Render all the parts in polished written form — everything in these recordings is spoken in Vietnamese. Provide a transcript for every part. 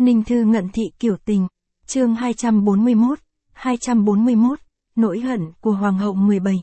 Ninh Thư ngận thị kiểu tình, chương 241, nỗi hận của Hoàng hậu 17.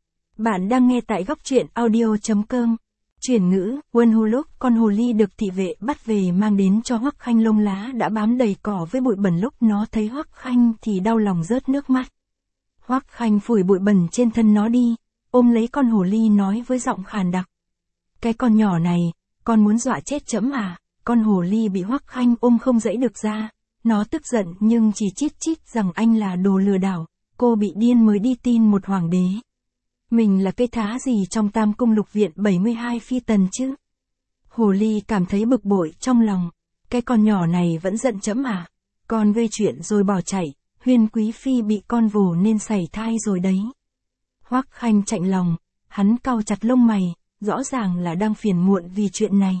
Bạn đang nghe tại góc truyện audio.com. Chuyển ngữ, Quân Hu lúc con hồ ly được thị vệ bắt về mang đến cho Hoắc Khanh lông lá đã bám đầy cỏ với bụi bẩn, lúc nó thấy Hoắc Khanh thì đau lòng rớt nước mắt. Hoắc Khanh phủi bụi bẩn trên thân nó đi, ôm lấy con hồ ly nói với giọng khàn đặc. Cái con nhỏ này, con muốn dọa chết trẫm à? Con hồ ly bị Hoắc Khanh ôm không dãy được ra, nó tức giận nhưng chỉ chít chít rằng anh là đồ lừa đảo, cô bị điên mới đi tin một hoàng đế. Mình là cây thá gì trong Tam Cung Lục Viện 72 phi tần chứ? Hồ ly cảm thấy bực bội trong lòng, cái con nhỏ này vẫn giận trẫm à? Con gây chuyện rồi bỏ chạy, Huyên quý phi bị con vồ nên sảy thai rồi đấy. Hoắc Khanh chạnh lòng, hắn cau chặt lông mày, rõ ràng là đang phiền muộn vì chuyện này.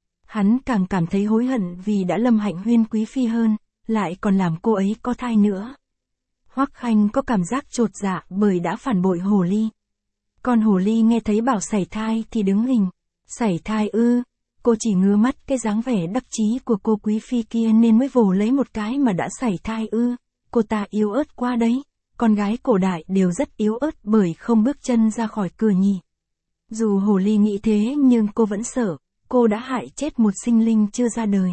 Hắn càng cảm thấy hối hận vì đã lâm hạnh Huyên quý phi hơn, lại còn làm cô ấy có thai nữa. Hoắc Khanh có cảm giác chột dạ bởi đã phản bội hồ ly. Con hồ ly nghe thấy bảo sảy thai thì đứng hình. Sảy thai ư? Cô chỉ ngứa mắt cái dáng vẻ đắc chí của cô quý phi kia nên mới vồ lấy một cái mà đã sảy thai ư? Cô ta yếu ớt quá đấy. Con gái cổ đại đều rất yếu ớt bởi không bước chân ra khỏi cửa nhỉ. Dù hồ ly nghĩ thế nhưng cô vẫn sợ. Cô đã hại chết một sinh linh chưa ra đời.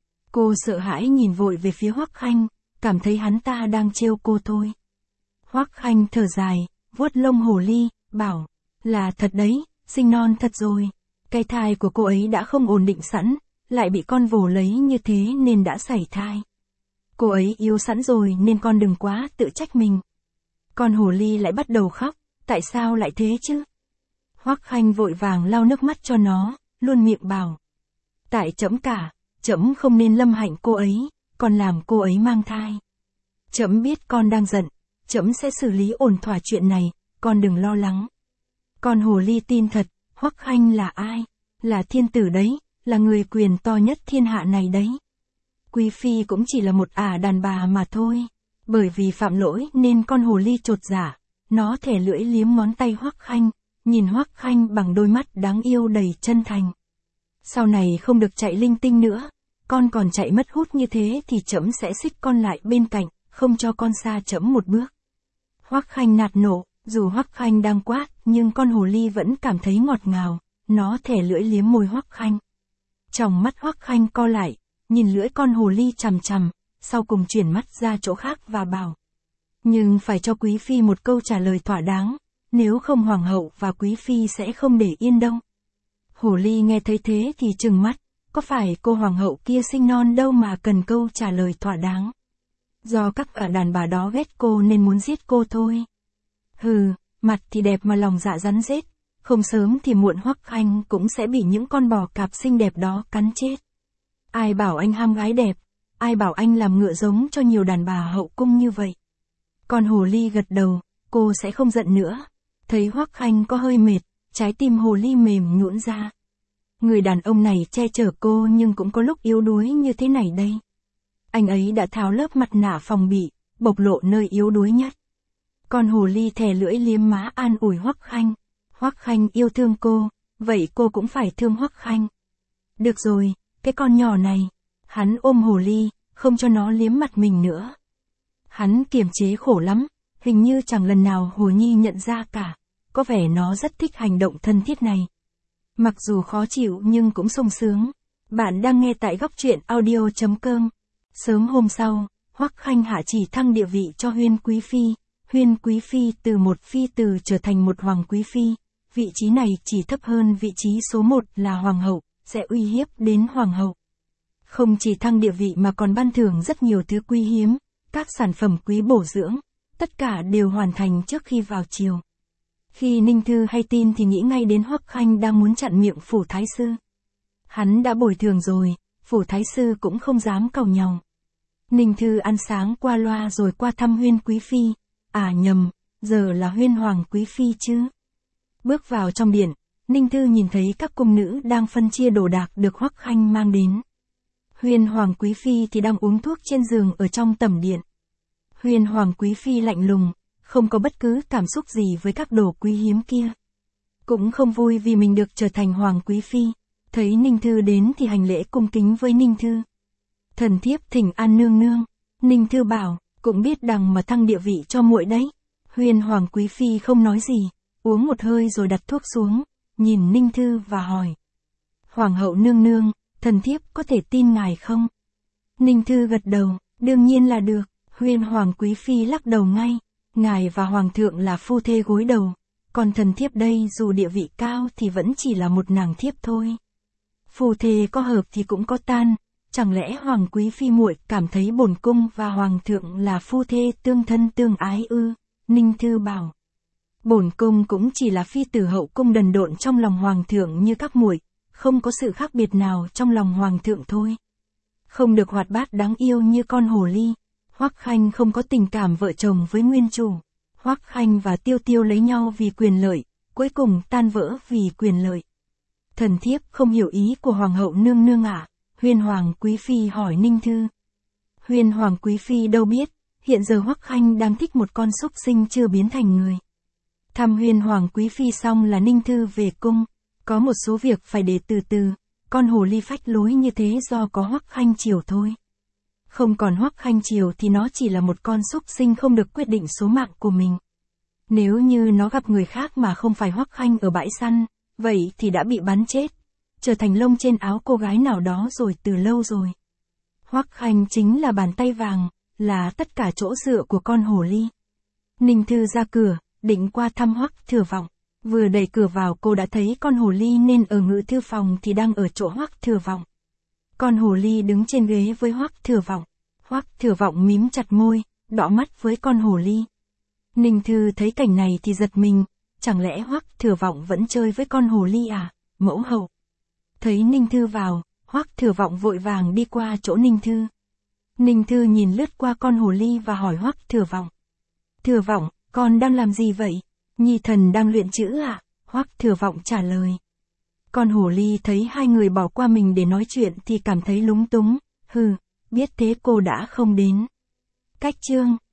Cô sợ hãi nhìn vội về phía Hoắc Khanh, cảm thấy hắn ta đang trêu cô thôi. Hoắc Khanh thở dài, vuốt lông hồ ly, bảo, là thật đấy, sinh non thật rồi. Cái thai của cô ấy đã không ổn định sẵn, lại bị con vồ lấy như thế nên đã sảy thai. Cô ấy yếu sẵn rồi nên con đừng quá tự trách mình. Con hồ ly lại bắt đầu khóc, tại sao lại thế chứ? Hoắc Khanh vội vàng lau nước mắt cho nó, luôn miệng bảo. Tại trẫm cả, trẫm không nên lâm hạnh cô ấy, còn làm cô ấy mang thai. Trẫm biết con đang giận, trẫm sẽ xử lý ổn thỏa chuyện này, con đừng lo lắng. Con hồ ly tin thật, Hoắc Khanh là ai? Là thiên tử đấy, là người quyền to nhất thiên hạ này đấy. Quý phi cũng chỉ là một đàn bà mà thôi. Bởi vì phạm lỗi nên con hồ ly chột dạ, nó thè lưỡi liếm ngón tay Hoắc Khanh, nhìn Hoắc Khanh bằng đôi mắt đáng yêu đầy chân thành. Sau này không được chạy linh tinh nữa, con còn chạy mất hút như thế thì trẫm sẽ xích con lại bên cạnh, không cho con xa trẫm một bước. Hoắc Khanh nạt nộ, dù Hoắc Khanh đang quát, nhưng con hồ ly vẫn cảm thấy ngọt ngào, nó thè lưỡi liếm môi Hoắc Khanh. Tròng mắt Hoắc Khanh co lại, nhìn lưỡi con hồ ly chằm chằm, sau cùng chuyển mắt ra chỗ khác và bảo. Nhưng phải cho quý phi một câu trả lời thỏa đáng, nếu không hoàng hậu và quý phi sẽ không để yên đâu. Hồ ly nghe thấy thế thì trừng mắt, có phải cô hoàng hậu kia sinh non đâu mà cần câu trả lời thỏa đáng. Do các đàn bà đó ghét cô nên muốn giết cô thôi. Hừ, mặt thì đẹp mà lòng dạ rắn rết, không sớm thì muộn Hoắc Khanh cũng sẽ bị những con bò cạp xinh đẹp đó cắn chết. Ai bảo anh ham gái đẹp, ai bảo anh làm ngựa giống cho nhiều đàn bà hậu cung như vậy. Con hồ ly gật đầu, cô sẽ không giận nữa. Thấy Hoắc Khanh có hơi mệt, trái tim hồ ly mềm nhũn ra. Người đàn ông này che chở cô nhưng cũng có lúc yếu đuối như thế này đây. Anh ấy đã tháo lớp mặt nạ phòng bị, bộc lộ nơi yếu đuối nhất. Con hồ ly thè lưỡi liếm má an ủi Hoắc Khanh. Hoắc Khanh yêu thương cô, vậy cô cũng phải thương Hoắc Khanh. Được rồi, cái con nhỏ này. Hắn ôm hồ ly, không cho nó liếm mặt mình nữa. Hắn kiềm chế khổ lắm, hình như chẳng lần nào Hồ Nhi nhận ra cả. Có vẻ nó rất thích hành động thân thiết này. Mặc dù khó chịu nhưng cũng sung sướng. Bạn đang nghe tại góc truyện audio.com. Sớm hôm sau, Hoắc Khanh hạ chỉ thăng địa vị cho Huyên quý phi. Huyên quý phi từ một phi tử trở thành một hoàng quý phi. Vị trí này chỉ thấp hơn vị trí số 1 là hoàng hậu, sẽ uy hiếp đến hoàng hậu. Không chỉ thăng địa vị mà còn ban thưởng rất nhiều thứ quý hiếm, các sản phẩm quý bổ dưỡng, tất cả đều hoàn thành trước khi vào triều. Khi Ninh Thư hay tin thì nghĩ ngay đến Hoắc Khanh đang muốn chặn miệng phủ thái sư. Hắn đã bồi thường rồi, phủ thái sư cũng không dám càu nhàu. Ninh Thư ăn sáng qua loa rồi qua thăm Huyên quý phi. Nhầm, giờ là Huyên hoàng quý phi chứ. Bước vào trong điện, Ninh Thư nhìn thấy các cung nữ đang phân chia đồ đạc được Hoắc Khanh mang đến. Huyên hoàng quý phi thì đang uống thuốc trên giường ở trong tẩm điện. Huyên hoàng quý phi lạnh lùng, không có bất cứ cảm xúc gì với các đồ quý hiếm kia. Cũng không vui vì mình được trở thành hoàng quý phi. Thấy Ninh Thư đến thì hành lễ cung kính với Ninh Thư. Thần thiếp thỉnh an nương nương. Ninh Thư bảo, cũng biết đằng mà thăng địa vị cho muội đấy. Huyền Hoàng quý phi không nói gì, uống một hơi rồi đặt thuốc xuống, nhìn Ninh Thư và hỏi. Hoàng hậu nương nương, thần thiếp có thể tin ngài không? Ninh Thư gật đầu, đương nhiên là được. Huyền Hoàng quý phi lắc đầu ngay, ngài và Hoàng thượng là phu thê gối đầu, còn thần thiếp đây dù địa vị cao thì vẫn chỉ là một nàng thiếp thôi. Phu thê có hợp thì cũng có tan, chẳng lẽ Hoàng quý phi muội cảm thấy bổn cung và Hoàng thượng là phu thê tương thân tương ái ư? Ninh Thư bảo. Bổn cung cũng chỉ là phi tử hậu cung đần độn trong lòng Hoàng thượng như các muội, không có sự khác biệt nào trong lòng Hoàng thượng thôi. Không được hoạt bát đáng yêu như con hồ ly. Hoắc Khanh không có tình cảm vợ chồng với nguyên chủ. Hoắc Khanh và Tiêu Tiêu lấy nhau vì quyền lợi, cuối cùng tan vỡ vì quyền lợi. Thần thiếp không hiểu ý của Hoàng hậu nương nương ạ. Huyền Hoàng quý phi hỏi Ninh Thư. Huyền Hoàng quý phi đâu biết, hiện giờ Hoắc Khanh đang thích một con súc sinh chưa biến thành người. Thăm Huyền Hoàng quý phi xong là Ninh Thư về cung, có một số việc phải để từ từ, con hồ ly phách lối như thế do có Hoắc Khanh chiều thôi. Không còn Hoắc Khanh chiều thì nó chỉ là một con súc sinh không được quyết định số mạng của mình. Nếu như nó gặp người khác mà không phải Hoắc Khanh ở bãi săn, vậy thì đã bị bắn chết, trở thành lông trên áo cô gái nào đó rồi từ lâu rồi. Hoắc Khanh chính là bàn tay vàng, là tất cả chỗ dựa của con hồ ly. Ninh Thư ra cửa, định qua thăm Hoắc Thừa Vọng. Vừa đẩy cửa vào cô đã thấy con hồ ly nên ở ngự thư phòng thì đang ở chỗ Hoắc Thừa Vọng. Con hồ ly đứng trên ghế với Hoắc Thừa Vọng. Hoắc Thừa Vọng mím chặt môi, đỏ mắt với con hồ ly. Ninh Thư thấy cảnh này thì giật mình, chẳng lẽ Hoắc Thừa Vọng vẫn chơi với con hồ ly à, mẫu hậu. Thấy Ninh Thư vào, Hoắc Thừa Vọng vội vàng đi qua chỗ Ninh Thư. Ninh Thư nhìn lướt qua con hồ ly và hỏi Hoắc Thừa Vọng. Thừa Vọng, con đang làm gì vậy? Nhi thần đang luyện chữ ạ, Hoắc Thừa Vọng trả lời. Con hồ ly thấy hai người bỏ qua mình để nói chuyện thì cảm thấy lúng túng, biết thế cô đã không đến. Cách chương